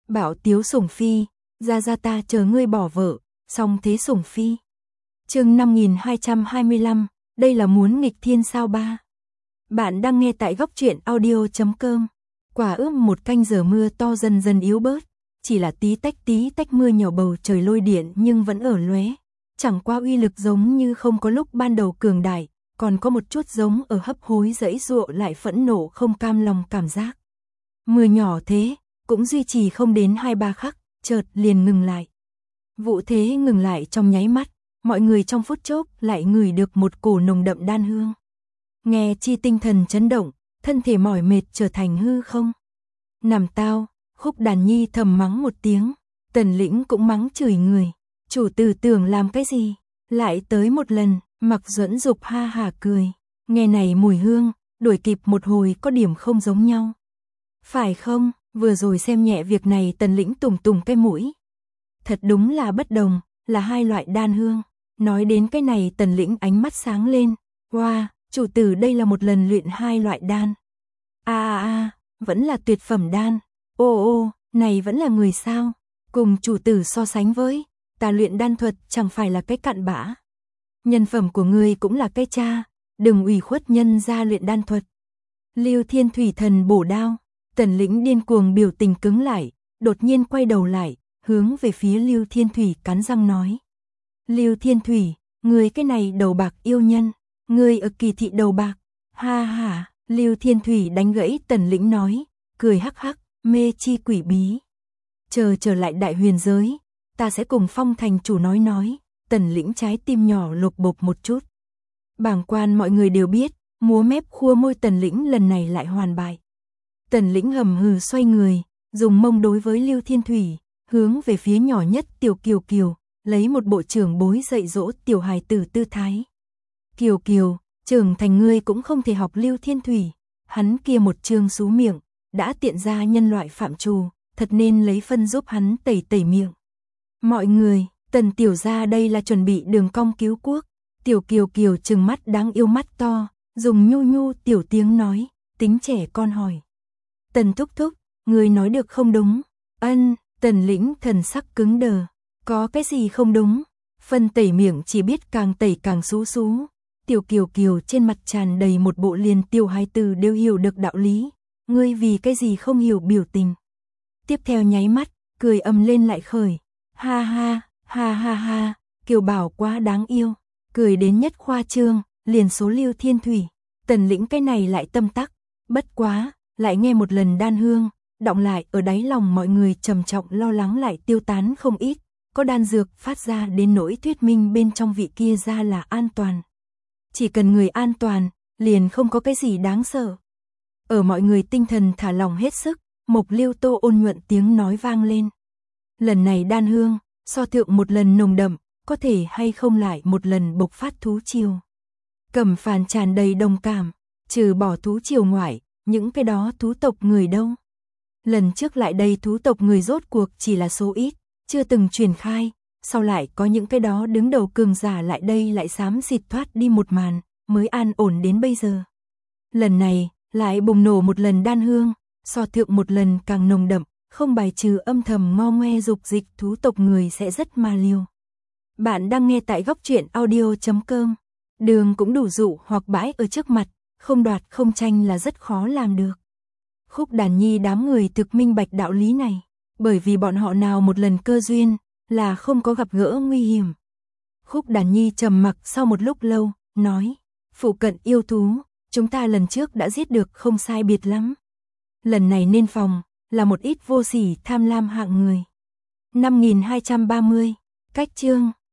Bảo tiếu sủng phi, ra ta chờ ngươi bỏ vợ, xong thế sủng phi. Chương 5225, đây là muốn nghịch thiên sao ba. Bạn đang nghe tại góc truyện audio.com. Quả ước một canh giờ mưa to dần dần yếu bớt, chỉ là tí tách mưa nhỏ bầu trời lôi điện nhưng vẫn ở lóe. Chẳng qua uy lực giống như không có lúc ban đầu cường đại, còn có một chút giống ở hấp hối giãy giụa lại phẫn nộ không cam lòng cảm giác. Mưa nhỏ thế, cũng duy trì không đến 2-3 khắc, chợt liền ngừng lại. Vụ thế ngừng lại trong nháy mắt, mọi người trong phút chốc lại ngửi được một cổ nồng đậm đan hương. Nghe chi tinh thần chấn động, thân thể mỏi mệt trở thành hư không. Nằm tao, Khúc Đàn Nhi thầm mắng một tiếng, Tần Lĩnh cũng mắng chửi người. Chủ tử tưởng làm cái gì? Lại tới một lần, Mặc Duẫn Dục ha hả cười. Nghe này mùi hương, đuổi kịp một hồi có điểm không giống nhau. Phải không, vừa rồi xem nhẹ việc này Tần Lĩnh tùng cái mũi. Thật đúng là bất đồng, là hai loại đan hương. Nói đến cái này Tần Lĩnh ánh mắt sáng lên. Wow, chủ tử đây là một lần luyện hai loại đan. Vẫn là tuyệt phẩm đan. Ô, này vẫn là người sao? Cùng chủ tử so sánh với, ta luyện đan thuật chẳng phải là cái cặn bã. Nhân phẩm của ngươi cũng là cái cha, đừng ủy khuất nhân ra luyện đan thuật. Lưu Thiên Thủy thần bổ đao, Tần Lĩnh điên cuồng biểu tình cứng lại, đột nhiên quay đầu lại, hướng về phía Lưu Thiên Thủy cắn răng nói. Lưu Thiên Thủy, ngươi cái này đầu bạc yêu nhân, ngươi ở Kỳ thị đầu bạc. Ha ha, Lưu Thiên Thủy đánh gãy Tần Lĩnh nói, cười hắc hắc, mê chi quỷ bí. Chờ trở lại đại huyền giới, ta sẽ cùng Phong thành chủ nói. Tần Lĩnh trái tim nhỏ lục bộp một chút. Bàng quan mọi người đều biết, múa mép khua môi Tần Lĩnh lần này lại hoàn bại. Tần Lĩnh hầm hừ xoay người, dùng mông đối với Lưu Thiên Thủy, hướng về phía nhỏ nhất Tiểu Kiều, lấy một bộ trưởng bối dạy dỗ tiểu hài tử tư thái. Kiều, trưởng thành ngươi cũng không thể học Lưu Thiên Thủy, hắn kia một trương xú miệng, đã tiện ra nhân loại phạm trù, thật nên lấy phân giúp hắn tẩy miệng. Mọi người, Tần tiểu gia đây là chuẩn bị đường cong cứu quốc. Tiểu Kiều trừng mắt đáng yêu mắt to, dùng nhu tiểu tiếng nói, tính trẻ con hỏi. Tần thúc, người nói được không đúng? Ân, Tần Lĩnh thần sắc cứng đờ. Có cái gì không đúng? Phân tẩy miệng chỉ biết càng tẩy càng xú. Tiểu Kiều trên mặt tràn đầy một bộ liền tiểu hài tử đều hiểu được đạo lý. Ngươi vì cái gì không hiểu biểu tình? Tiếp theo nháy mắt, cười ầm lên lại khởi. Ha, Kiều Bảo quá đáng yêu. Cười đến nhất khoa trương, liền số Lưu Thiên Thủy. Tần Lĩnh cái này lại tâm tắc. Bất quá, lại nghe một lần đan hương, đọng lại ở đáy lòng mọi người trầm trọng lo lắng lại tiêu tán không ít. Có đan dược phát ra đến nỗi thuyết minh bên trong vị kia ra là an toàn. Chỉ cần người an toàn, liền không có cái gì đáng sợ. Ở mọi người tinh thần thả lỏng hết sức, Mộc Liêu Tô ôn nhuận tiếng nói vang lên. Lần này đan hương, so thượng một lần nồng đậm, có thể hay không lại một lần bộc phát thú triều. Cẩm Phàn tràn đầy đồng cảm, trừ bỏ thú triều ngoại, những cái đó thú tộc người đâu. Lần trước lại đây thú tộc người rốt cuộc chỉ là số ít, chưa từng truyền khai, sau lại có những cái đó đứng đầu cường giả lại đây lại xám xịt thoát đi một màn, mới an ổn đến bây giờ. Lần này, lại bùng nổ một lần đan hương, so thượng một lần càng nồng đậm, không bài trừ âm thầm ngo ngoe dục dịch thú tộc người sẽ rất ma liêu. Bạn đang nghe tại góc truyện audio.com. Đường cũng đủ dụ hoặc bãi ở trước mặt, không đoạt không tranh là rất khó làm được. Khúc Đàn Nhi đám người thực minh bạch đạo lý này, bởi vì bọn họ nào một lần cơ duyên, là không có gặp gỡ nguy hiểm. Khúc Đàn Nhi trầm mặc sau một lúc lâu, nói, phụ cận yêu thú, chúng ta lần trước đã giết được không sai biệt lắm. Lần này nên phòng, là một ít vô sỉ tham lam hạng người. 5230, cách chương.